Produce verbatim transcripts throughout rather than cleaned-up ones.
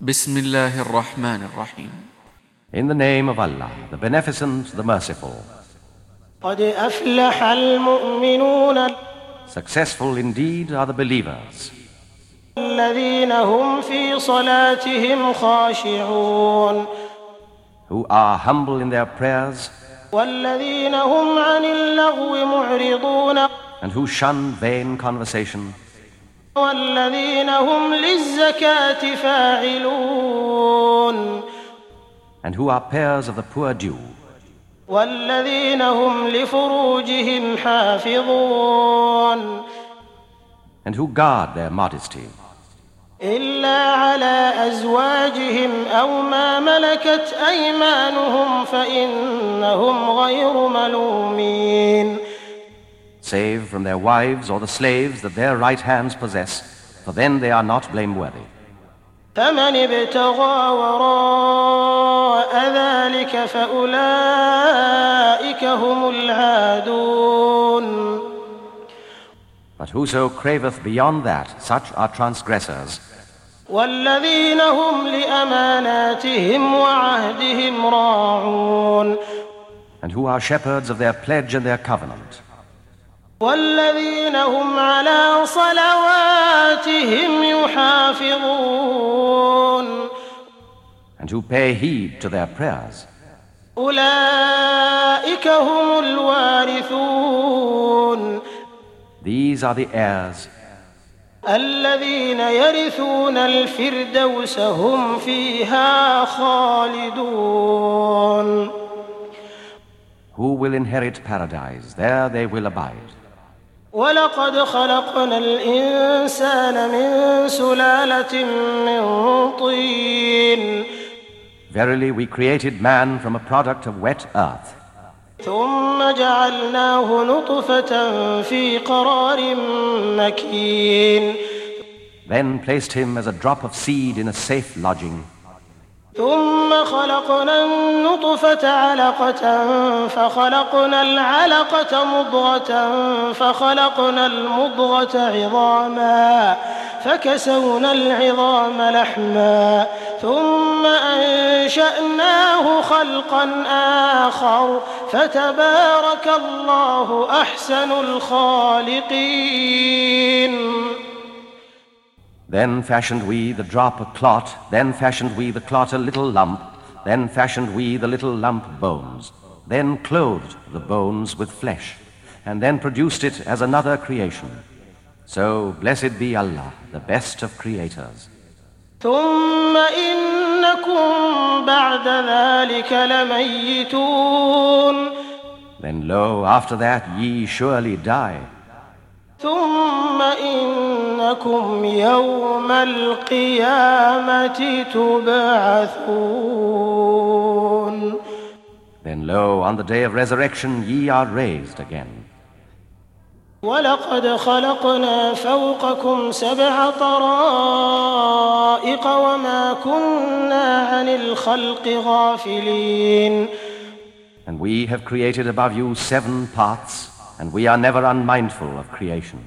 بسم الله الرحمن الرحيم. In the name of Allah, the Beneficent, the Merciful. قد أفلح المؤمنون. Successful indeed are the believers. الذين هم في صلاتهم خاشعون. Who are humble in their prayers. والذين هم عن اللغو معرضون. And who shun vain conversation. والذين هم للزكاة فاعلون. And who are payers of the poor due. والذين هم لفروجهم حافظون. And who guard their modesty. إلا على أزواجهم أو ما ملكت أيمانهم فإنهم غير ملومين. Save from their wives or the slaves that their right hands possess, for then they are not blameworthy. فمن ابتغى وراء ذلك فأولئك هم العادون. But whoso craveth beyond that, such are transgressors. والذين هم لأماناتهم وعهدهم راعون. And who are shepherds of their pledge and their covenant. والذين هم على صلواتهم يحافظون. And who pay heed to their prayers. أولئك هم الوارثون. These are the heirs. الذين يرثون الفردوس هم فيها خالدون. Who will inherit paradise, there they will abide. ولقد خلقنا الإنسان من سلالة من طين. Verily we created man from a product of wet earth. ثم جعلناه نطفة في قرار مكين. Then placed him as a drop of seed in a safe lodging. ثم خلقنا النطفة علقة فخلقنا العلقة مضغة فخلقنا المضغة عظاما فكسونا العظام لحما ثم أنشأناه خلقا آخر فتبارك الله أحسن الخالقين. Then fashioned we the drop a clot, then fashioned we the clot a little lump, then fashioned we the little lump bones, then clothed the bones with flesh, and then produced it as another creation. So blessed be Allah, the best of creators. ثم إنكم بعد ذلك لميتون. Then lo, after that ye surely die. ثم إنكم يوم القيامة تبعثون. Then lo, on the day of resurrection ye are raised again. ولقد خلقنا فوقكم سبع طرائق وما كنا عن الخلق غافلين. And we have created above you seven paths, and we are never unmindful of creation.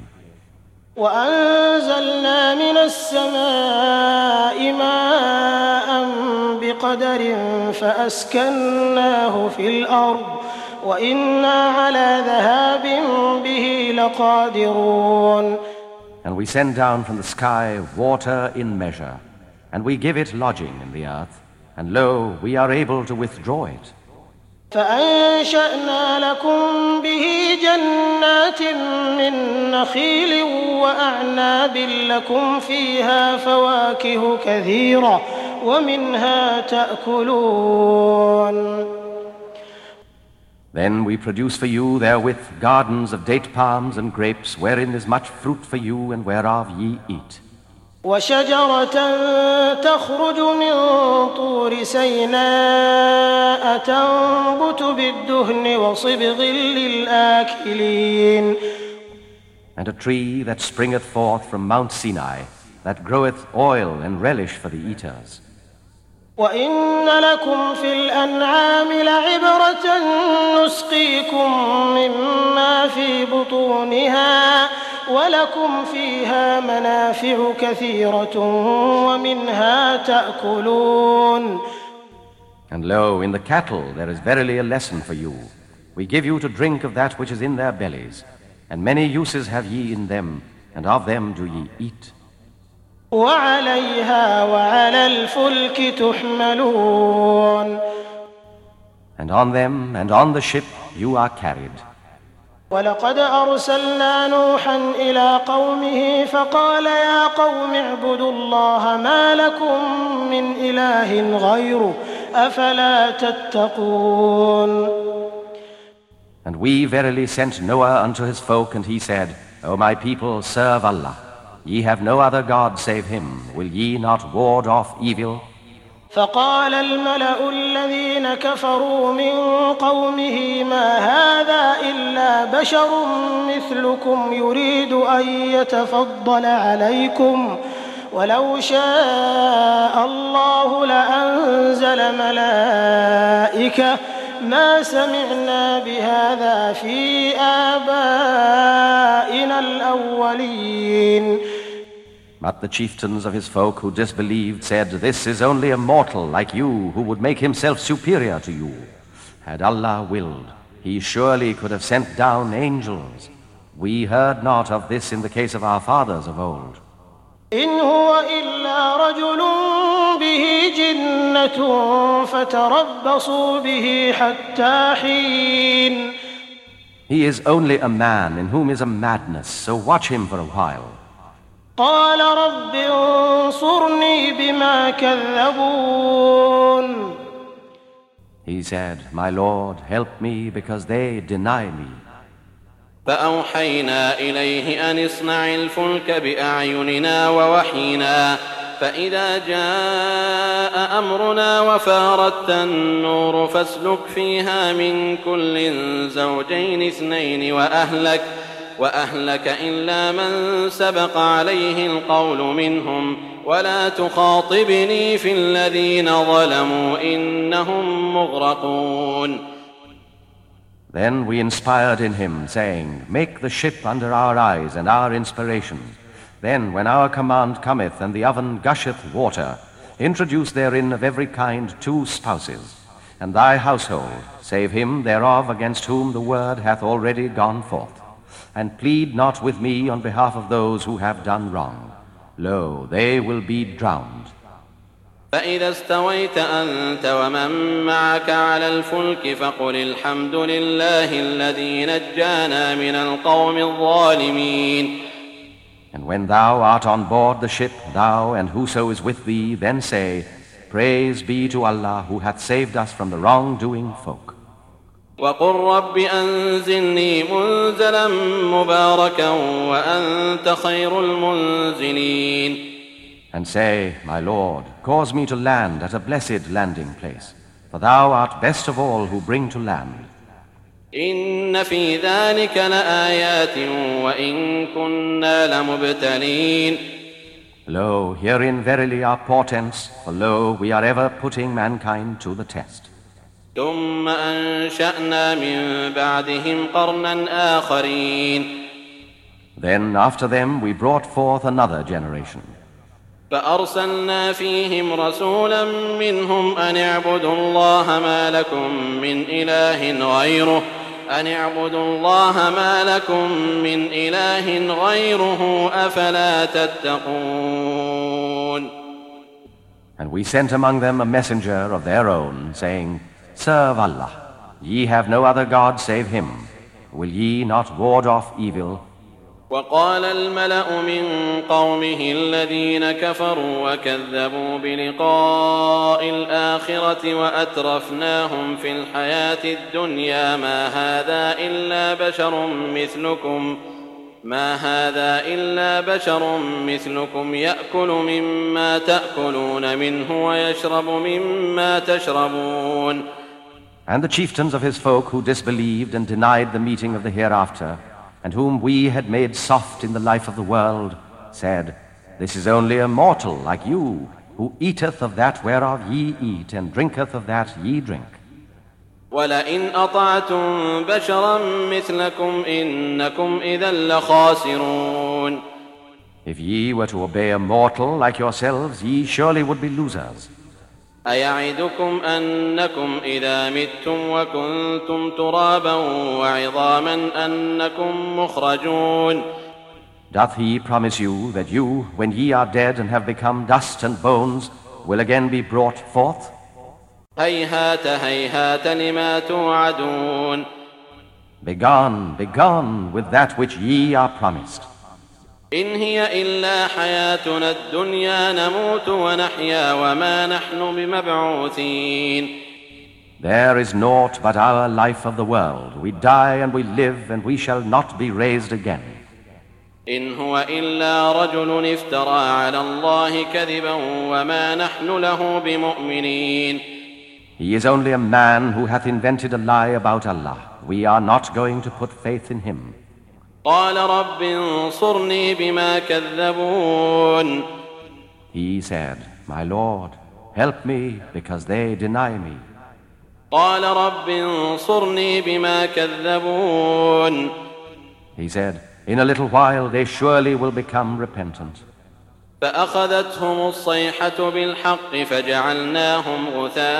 وأنزلنا من السماء ماء بقدر فأسكناه في الأرض وإنا على ذهاب به لقادرون. And we send down from the sky water in measure, and we give it lodging in the earth, and lo, we are able to withdraw it. فأنشأنا لكم به جنات من نخيل وأعناب لكم فيها فواكه كثيرة ومنها تأكلون. Then we produce for you therewith gardens of date palms and grapes, wherein is much fruit for you, and whereof ye eat. وشجرة تخرج من طور سيناء تنبت بالدهن وصبغ للآكلين. And a tree that springeth forth from Mount Sinai, that groweth oil and relish for the eaters. وإن لكم في الأنعام لعبرة نسقيكم مما في بطونها ولكم فيها منافع كثيرة ومنها تأكلون. And lo, in the cattle there is verily a lesson for you. We give you to drink of that which is in their bellies, and many uses have ye in them, and of them do ye eat. وعليها وعلى الفلك تحملون. And on them and on the ship you are carried. ولقد أرسلنا نوحا إلى قومه فقال يا قوم اعبدوا الله ما لكم من إله غيره أفلا تتقون. And we verily sent Noah unto his folk, and he said, O my people, serve Allah. Ye have no other God save him. Will ye not ward off evil? فقال الملأ الذين كفروا من قومه ما هذا إلا بشر مثلكم يريد أن يتفضل عليكم ولو شاء الله لأنزل ملائكة ما سمعنا بهذا في آبائنا الأولين. But the chieftains of his folk who disbelieved said, This is only a mortal like you who would make himself superior to you. Had Allah willed, he surely could have sent down angels. We heard not of this in the case of our fathers of old. إن هو إلا رجل به جنة فتربصوا به حتى حين. He is only a man in whom is a madness, so watch him for a while. قال رب انصرني بما كذبون. He said, My Lord, help me because they deny me. فأوحينا إليه أن اصنع الفلك بأعيننا ووحينا فإذا جاء أمرنا وفارت النور فاسلك فيها من كل زوجين اثنين وأهلك وأهلك إلا من سبق عليه القول منهم ولا تخاطبني في الذين ظلموا إنهم مغرقون. Then we inspired in him, saying, Make the ship under our eyes and our inspiration. Then, when our command cometh and the oven gusheth water, introduce therein of every kind two spouses, and thy household, save him thereof against whom the word hath already gone forth. And plead not with me on behalf of those who have done wrong. Lo, they will be drowned. فإذا استويت أنت ومن معك على الفلك فقل الحمد لله الذي نجانا من القوم الظالمين. And when thou art on board the ship, thou and whoso is with thee, then say, Praise be to Allah who hath saved us from the wrongdoing folk. وقل رب أنزلني منزلا مباركا وأنت خير المنزلين. And say, My Lord, cause me to land at a blessed landing place, for thou art best of all who bring to land. إن في ذلك لآيات وإن كنا لمبتلين. Lo, herein verily are portents, for lo, we are ever putting mankind to the test. ثم أنشأنا من بعدهم قرنا آخرين. Then after them we brought forth another generation. فأرسلنا فيهم رسولا منهم أن اعبدوا الله ما لكم من إله غيره أن اعبدوا الله ما لكم من إله غيره أفلا تتقون. And we sent among them a messenger of their own, saying, Serve Allah, ye have no other God save him. Will ye not ward off evil? وقال الملأ من قومه الذين كفروا وكذبوا بلقاء الآخرة وأترفناهم في الحياة الدنيا ما هذا إلا بشر مثلكم ما هذا إلا بشر مثلكم يأكل مما تأكلون منه ويشرب مما تشربون. And the chieftains of his folk who disbelieved and denied the meeting of the hereafter, and whom we had made soft in the life of the world, said, This is only a mortal like you, who eateth of that whereof ye eat, and drinketh of that ye drink. وَلَئِنْ أَطَعْتُمْ بَشَرًا مِثْلَكُمْ إِنَّكُمْ إِذًا لَخَاسِرُونَ. If ye were to obey a mortal like yourselves, ye surely would be losers. أَيَعِدُكُمْ أَنَّكُمْ إِذَا مِتُّمْ وَكُنْتُمْ تُرَابًا وَعِظَامًا أَنَّكُمْ مُخْرَجُونَ. Doth he promise you that you, when ye are dead and have become dust and bones, will again be brought forth? هَيْهَاتَ هَيْهَاتَ لِمَا تُوعَدُونَ. Begone, begone with that which ye are promised. إِنْ هِيَ إِلَّا حَيَاتُنَا الدُّنْيَا نَمُوتُ وَنَحْيَا وَمَا نَحْنُ بِمَبْعُوثِينَ. There is naught but our life of the world. We die and we live, and we shall not be raised again. إِنْ هُوَ إِلَّا رَجُلٌ افْتَرَى عَلَى اللَّهِ كَذِبًا وَمَا نَحْنُ لَهُ بِمُؤْمِنِينَ. He is only a man who hath invented a lie about Allah. We are not going to put faith in him. قَالَ رَبِّ انصُرْنِي بِمَا كَذَّبُونَ. He said, My Lord, help me because they deny me. قَالَ رَبِّ انصُرْنِي بِمَا كَذَّبُونَ. He said, In a little while they surely will become repentant. فأخذتهم الصيحة بالحق فجعلناهم غثاء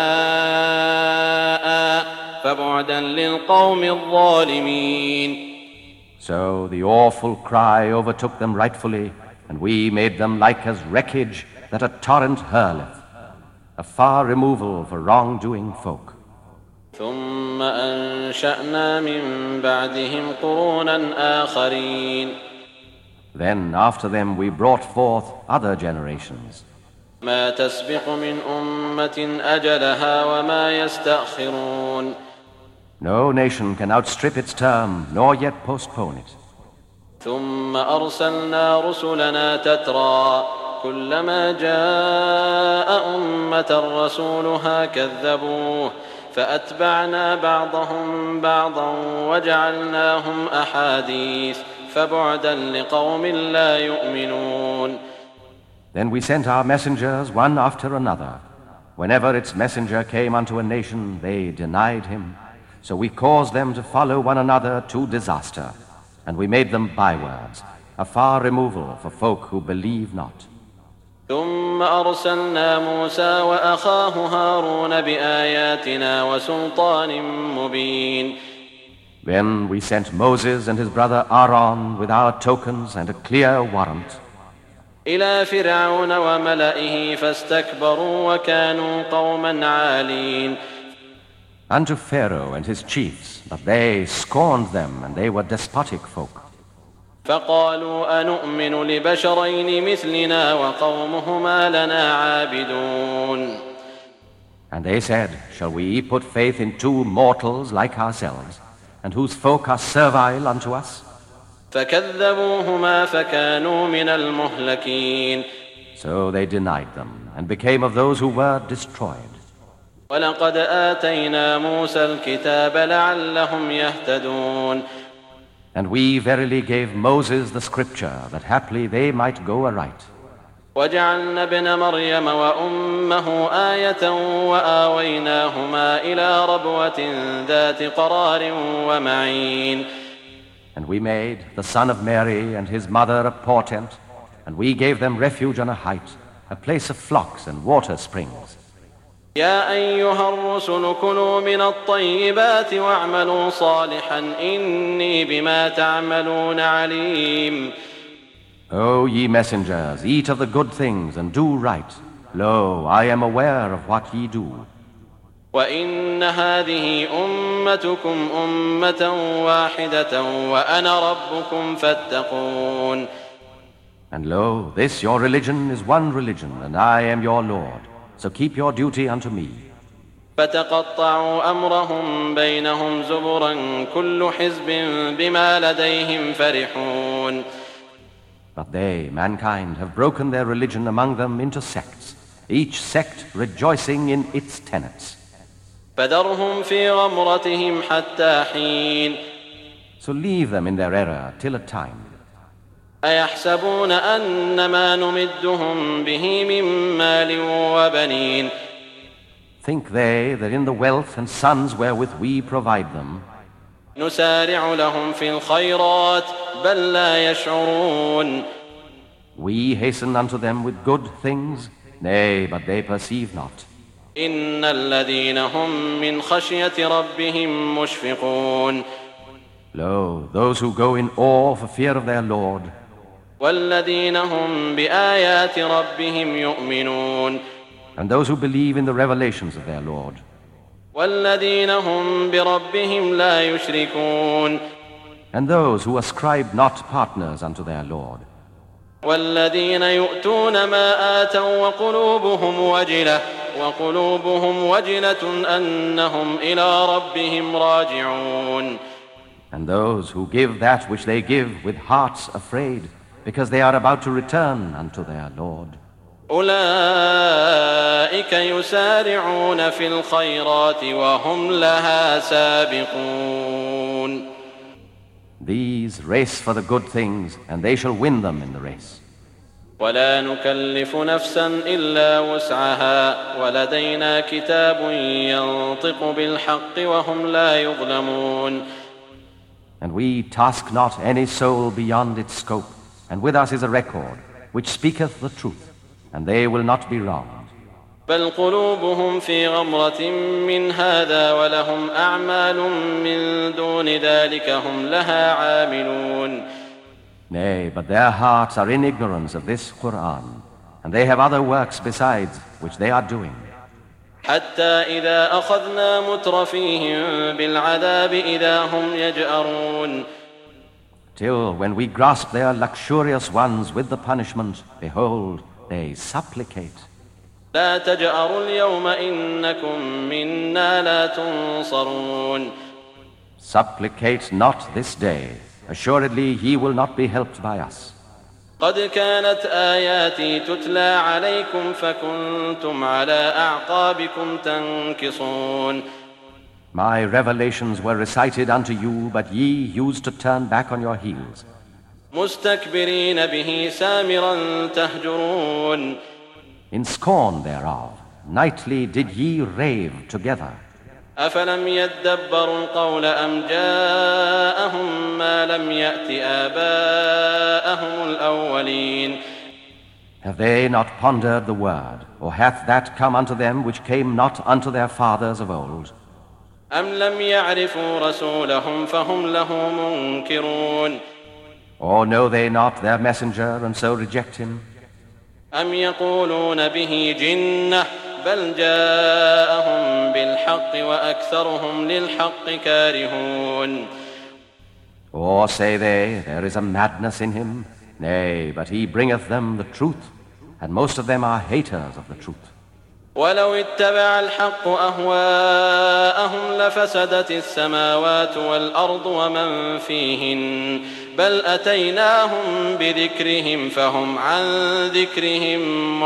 فبعدا للقوم الظالمين. So the awful cry overtook them rightfully, and we made them like as wreckage that a torrent hurleth, a far removal for wrongdoing folk. ثم أنشأنا من بعدهم قرونا آخرين. Then after them we brought forth other generations. ما تسبق من أمة أجلها وما يستأخرون. No nation can outstrip its term, nor yet postpone it. ثم أرسلنا رسلنا تترى كلما جاء أمة رسولها كذبوه فأتبعنا بعضهم بعضا وجعلناهم أحاديث فبعدا لقوم لا يؤمنون. Then we sent our messengers one after another. Whenever its messenger came unto a nation, they denied him. So we caused them to follow one another to disaster, and we made them bywords, a far removal for folk who believe not. ثم أرسلنا موسى وأخاه هارون بآياتنا وسلطان مبين. Then we sent Moses and his brother Aaron with our tokens and a clear warrant إلى فرعون وملئه فاستكبروا وكانوا قوما عالين. unto Pharaoh and his chiefs, but they scorned them, and they were despotic folk. فقالوا أنؤمن لبشرين مثلنا وقومهما لنا عابدون. And they said, Shall we put faith in two mortals like ourselves, and whose folk are servile unto us? فكذبوهما فكانوا من المهلكين. So they denied them, and became of those who were destroyed. ولقد آتينا موسى الكتاب لعلهم يهتدون. And we verily gave Moses the scripture, that haply they might go aright. وجعلنا ابن مريم وأمه آية وآويناهما إلى ربوة ذات قرار ومعين. And we made the son of Mary and his mother a portent, and we gave them refuge on a height, a place of flocks and water springs. يا أيها الرسل كلوا من الطيبات واعملوا صالحا إني بما تعملون عليم. O ye messengers, eat of the good things and do right. Lo, I am aware of what ye do. وإن هذه أمتكم أمة واحدة وأنا ربكم فاتقون. And lo, this your religion is one religion, and I am your Lord. So keep your duty unto me. فتقطعوا أمرهم بينهم زبرا كل حزب بما لديهم فرحون. But they, mankind, have broken their religion among them into sects, each sect rejoicing in its tenets. فذرهم في غمرتهم حتى حين. So leave them in their error till a time. أيحسبون أن ما نمدهم به من مال وبنين. think they that in the wealth and sons wherewith we provide them, نسارع لهم في الخيرات بل لا يشعرون we hasten unto them with good things? Nay, but they perceive not. إن الذين هم من خشية ربهم مشفقون Lo, those who go in awe for fear of their Lord, والذين هم بآيات ربهم يؤمنون and those who believe in the revelations of their Lord, والذين هم بربهم لا يشركون and those who ascribe not partners unto their Lord, والذين يؤتون ما آتوا وقلوبهم وجلة وقلوبهم وجلة أنهم إلى ربهم راجعون and those who give that which they give with hearts afraid, because they are about to return unto their Lord. أولئك يسارعون في الخيرات وهم لها سابقون These race for the good things, and they shall win them in the race. ولا نكلف نفسا إلا وسعها ولدينا كتاب ينطق بالحق وهم لا يظلمون And we task not any soul beyond its scope, and with us is a record which speaketh the truth, and they will not be wronged. بل قلوبهم في غمرة من هذا ولهم أعمال من دون ذلك هم لها عاملون Nay, but their hearts are in ignorance of this Qur'an, and they have other works besides which they are doing. حتى إذا أخذنا مترفيهم بالعذاب إذا هم يجأرون Till when we grasp their luxurious ones with the punishment, behold, they supplicate. لا تجأروا اليوم إنكم منا لا تنصرون Supplicate not this day. Assuredly, ye will not be helped by us. قد كانت آياتي تتلى عليكم فكنتم على أعقابكم تنكصون My revelations were recited unto you, but ye used to turn back on your heels. مستكبرين به سامرا تهجرون In scorn thereof, nightly did ye rave together. أفلم يدبروا القول أم جاءهم ما لم يأت آباءهم الأولين Have they not pondered the word, or hath that come unto them which came not unto their fathers of old? أم لم يعرفوا رسولهم فهم له منكرون Or know they not their messenger, and so reject him? أم يقولون به جنة بل جاءهم بالحق وأكثرهم للحق كارهون Or say they, there is a madness in him? Nay, but he bringeth them the truth, and most of them are haters of the truth. ولو اتبع الحق أهواءهم لفسدت السماوات والأرض ومن فيهن بل أتيناهم بذكرهم فهم عن ذكرهم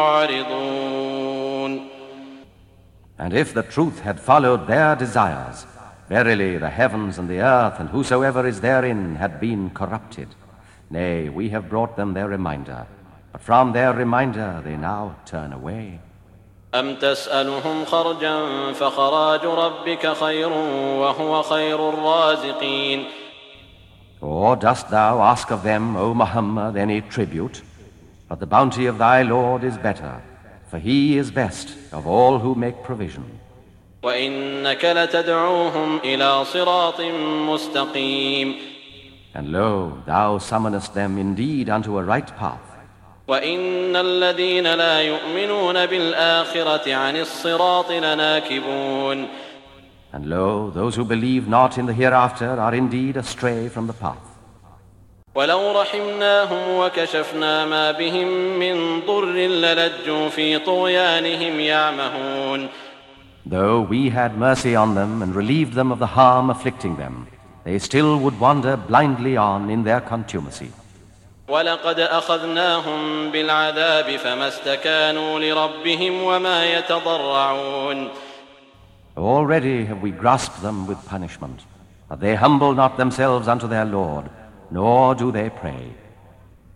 معرضون And if the truth had followed their desires, verily the heavens and the earth and whosoever is therein had been corrupted. Nay, we have brought them their reminder, but from their reminder they now turn away. أم تسألهم خرجا فخراج ربك خير وهو خير الرازقين Or dost thou ask of them, O Muhammad, any tribute? But the bounty of thy Lord is better, for he is best of all who make provision. وإنك لتدعوهم إلى صراط مستقيم And lo, thou summonest them indeed unto a right path. وإن الذين لا يؤمنون بالآخرة عن الصراط لناكبون And lo, those who believe not in the hereafter are indeed astray from the path. ولو رحمناهم وكشفنا ما بهم من ضر للجوا في طغيانهم يعمهون Though we had mercy on them and relieved them of the harm afflicting them, they still would wander blindly on in their contumacy. ولقد أخذناهم بالعذاب فما استكانوا لربهم وما يتضرعون Already have we grasped them with punishment, but they humble not themselves unto their Lord, nor do they pray.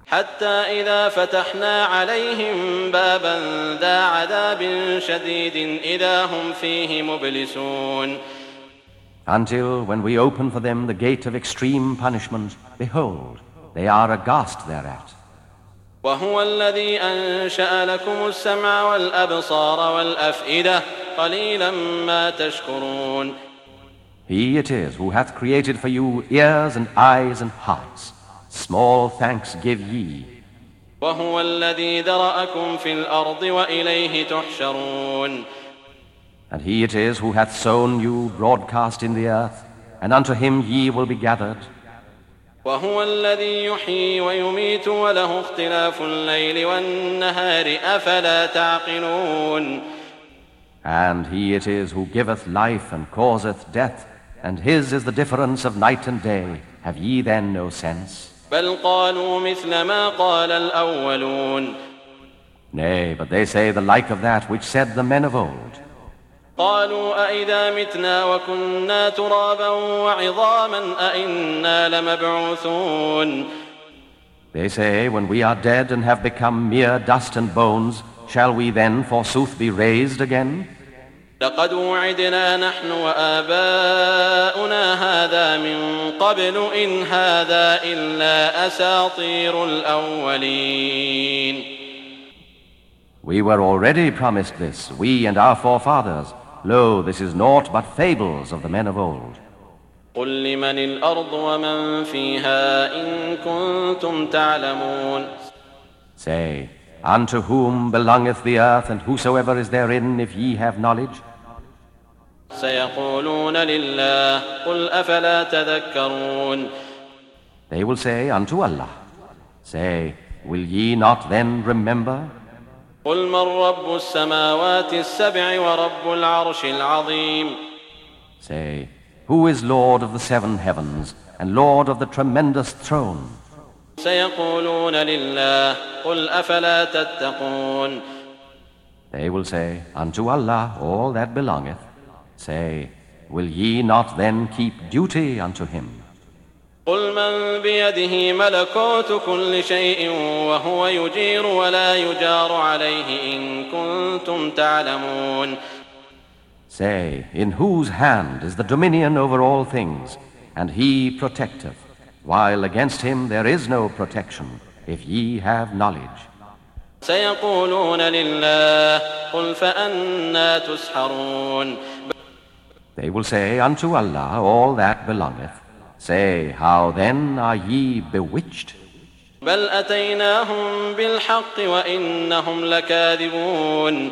حتى إذا فتحنا عليهم بابا ذا عذاب شديد إذا هم فيه مبلسون. Until when we open for them the gate of extreme punishment, behold, they are aghast thereat. وهو الذي أنشأ لكم السمع والأبصار والأفئدة قليلا ما تشكرون. He it is who hath created for you ears and eyes and hearts. Small thanks give ye. وهو الذي ذرأكم في الأرض وإليه تحشرون. And he it is who hath sown you broadcast in the earth, and unto him ye will be gathered. وهو الذي يحيي ويميت وله اختلاف الليل والنهار أفلا تعقلون. And he it is who giveth life and causeth death, and his is the difference of night and day. Have ye then no sense? بل قالوا مثل ما قال الأولون. Nay, but they say the like of that which said the men of old. قالوا أئذا متنا وكنا ترابا وعظاما أئنا لمبعوثون. They say, when we are dead and have become mere dust and bones, shall we then forsooth be raised again? لقد وعدنا نحن وآباؤنا هذا من قبل إن هذا إلا أساطير الأولين. We were already promised this, we and our forefathers. Lo, this is naught but fables of the men of old. قل لمن الأرض ومن فيها إن كنتم تعلمون. Say, unto whom belongeth the earth and whosoever is therein, if ye have knowledge? سيقولون لله قل أفلا تذكرون. They will say, unto Allah. Say, will ye not then remember? قل من رب السماوات السبع ورب العرش العظيم. Say, who is Lord of the seven heavens and Lord of the tremendous throne? سيقولون لله قل أفلا تتقون. They will say, unto Allah all that belongeth. Say, will ye not then keep duty unto him? قل من بيده ملكوت كل شيء وهو يجير ولا يجار عليه إن كنتم تعلمون. Say, in whose hand is the dominion over all things, and he protecteth, while against him there is no protection, if ye have knowledge. سيقولون لله قل فأنا تسحرون. They will say, unto Allah all that belongeth. Say, how then are ye bewitched? بل أتيناهم بالحق وإنهم لكاذبون.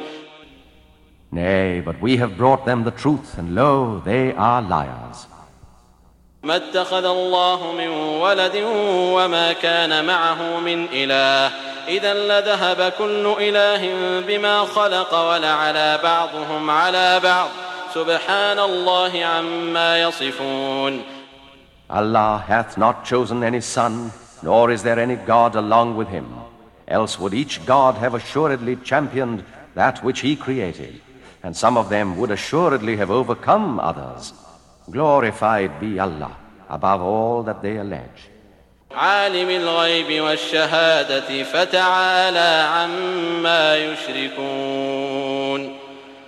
Nay, but we have brought them the truth, and lo, they are liars. ما اتخذ الله من ولد وما كان معه من إله إذا لذهب كل إله بما خلق ولعلى بعضهم على بعض سبحان الله عما يصفون. Allah hath not chosen any son, nor is there any God along with him. Else would each God have assuredly championed that which he created, and some of them would assuredly have overcome others. Glorified be Allah above all that they allege. عالم الغيب والشهادة فتعالى عما يشركون.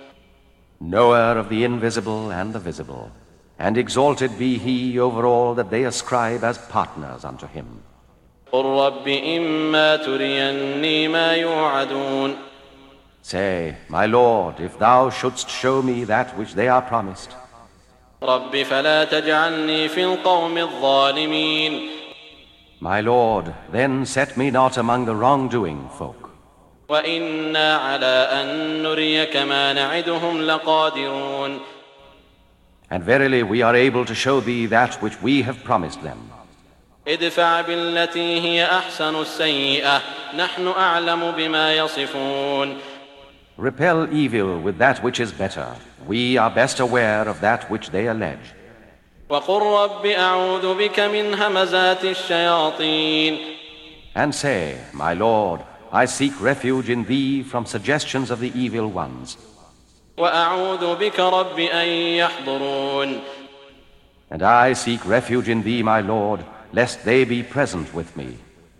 Knower of the invisible and the visible, and exalted be he over all that they ascribe as partners unto him. قل رب إما تريني ما يوعدون. Say, my Lord, if thou shouldst show me that which they are promised. رب فلا تجعلني في القوم الظالمين. My Lord, then set me not among the wrongdoing folk. وإنا على أن نريك ما نعدهم لقادرون. And verily we are able to show thee that which we have promised them. ادفع بالتي هي أحسن السيئة نحن أعلم بما يصفون. Repel evil with that which is better. We are best aware of that which they allege. وقل رب أعوذ بك من همزات الشياطين. And say, my Lord, I seek refuge in thee from suggestions of the evil ones. وأعوذ بك رب أن يحضرون. And I seek refuge in thee, my Lord, lest they be present with me.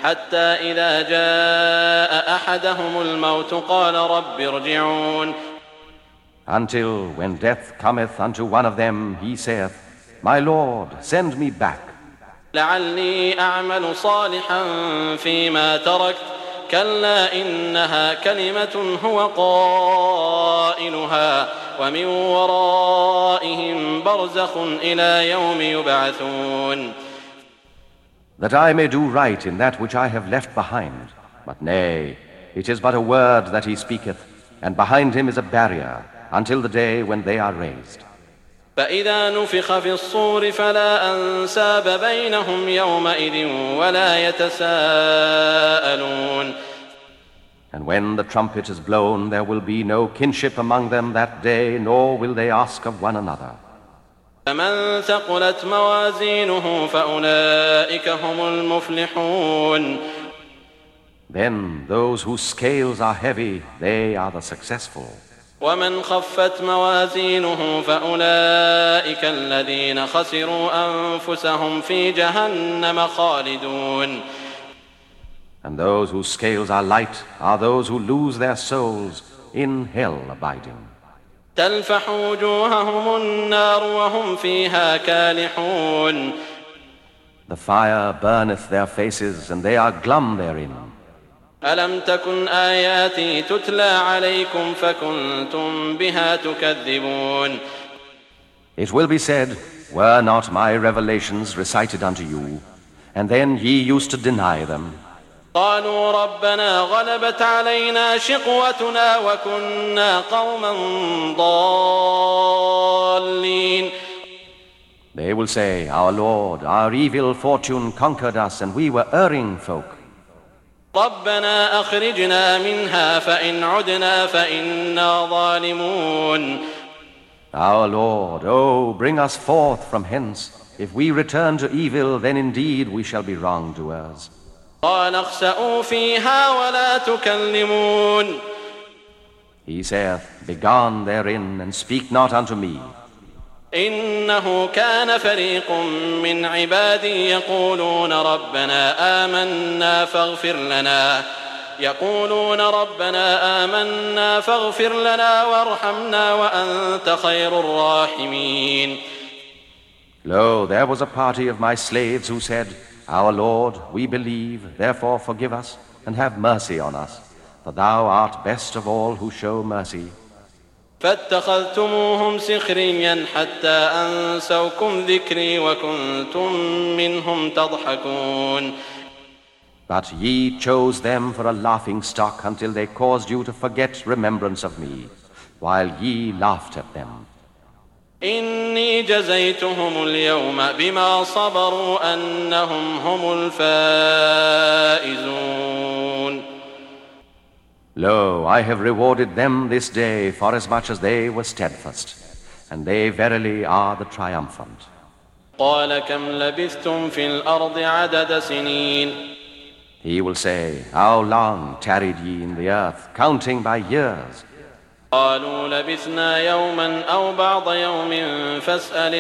حتى إذا جاء أحدهم الموت قال رب ارجعون. Until when death cometh unto one of them, he saith, My Lord, send me back. لعلي أعمل صالحا فيما تركت كلا إنها كلمة هو قائلها ومن ورائهم برزخ إلى يوم يبعثون. That I may do right in that which I have left behind. But nay, it is but a word that he speaketh, and behind him is a barrier, until the day when they are raised. فإذا نفخ في الصور فلا أنساب بينهم يومئذ ولا يتساءلون. And when the trumpet is blown, there will be no kinship among them that day, nor will they ask of one another. فمن ثقلت موازينه فأولئك هم المفلحون. Then those whose scales are heavy, they are the successful. ومن خفت موازينه فأولئك الذين خسروا أنفسهم في جهنم خالدون. And those whose scales are light are those who lose their souls in hell abiding. تلفح وجوههم النار وهم فيها كالحون. The fire burneth their faces, and they are glum therein. ألم تكن آياتي تتلى عليكم فكنتم بها تكذبون. It will be said, Were not my revelations recited unto you, and then ye used to deny them? قالوا ربنا غلبت علينا شقوتنا وكنا قوما ضالين. They will say, Our Lord, our evil fortune conquered us, and we were erring folk. ربنا أخرجنا منها فإن عدنا فإنا ظالمون. Our Lord, oh, bring us forth from hence. If we return to evil, then indeed we shall be wrongdoers. قال اخسئوا فيها ولا تكلمون. He saith, Begone therein, and speak not unto me. إنه كان فريق من عبادي يقولون ربنا آمنا فاغفر لنا يقولون ربنا آمنا فاغفر لنا وارحمنا وأنت خير الراحمين. Lo, there was a party of my slaves who said, Our Lord, we believe, therefore forgive us and have mercy on us, for thou art best of all who show mercy. فاتخذتموهم سخريا حتى أنسوكم ذكري وكنتم منهم تضحكون. But ye chose them for a laughing stock until they caused you to forget remembrance of me, while ye laughed at them. إني جزيتهم اليوم بما صبروا أنهم هم الفائزون. Lo, I have rewarded them this day forasmuch as they were steadfast, and they verily are the triumphant. قال كم لبثتم في الأرض عدد سنين. He will say, How long tarried ye in the earth, counting by years? قالوا لبثنا يوما أو بعض يوم فاسأل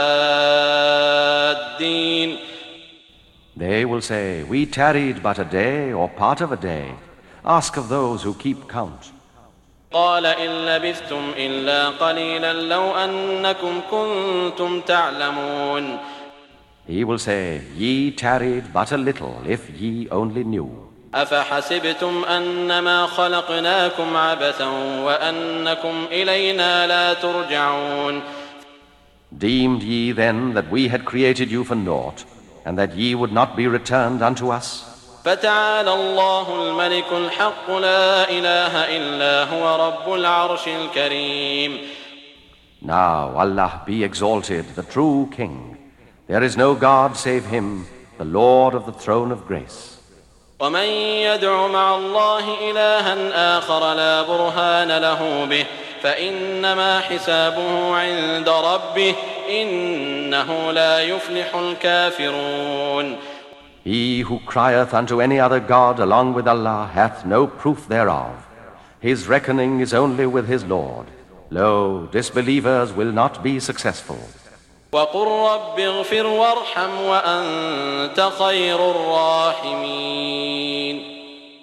العادين. They will say, We tarried but a day or part of a day. Ask of those who keep count. قال إن لبثتم إلا قليلا لو أنكم كنتم تعلمون. He will say, Ye tarried but a little, if ye only knew. أفحسبتم أنما خلقناكم عبثا وأنكم إلينا لا ترجعون. Deemed ye then that we had created you for naught, and that ye would not be returned unto us? فتعالى الله الملك الحق لا إله إلا هو رب العرش الكريم. Now Allah be exalted, the true King. There is no God save Him, the Lord of the throne of grace. ومن يدع مع الله إلها آخر لا برهان له به فإنما حسابه عند ربه إنه لا يفلح الكافرون. He who crieth unto any other God along with Allah hath no proof thereof. His reckoning is only with his Lord. Lo, disbelievers will not be successful. وقل رب اغفر وارحم وأنت خير الراحمين.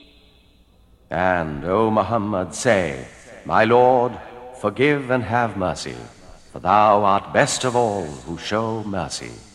And, O Muhammad, say, My Lord, forgive and have mercy, for thou art best of all who show mercy.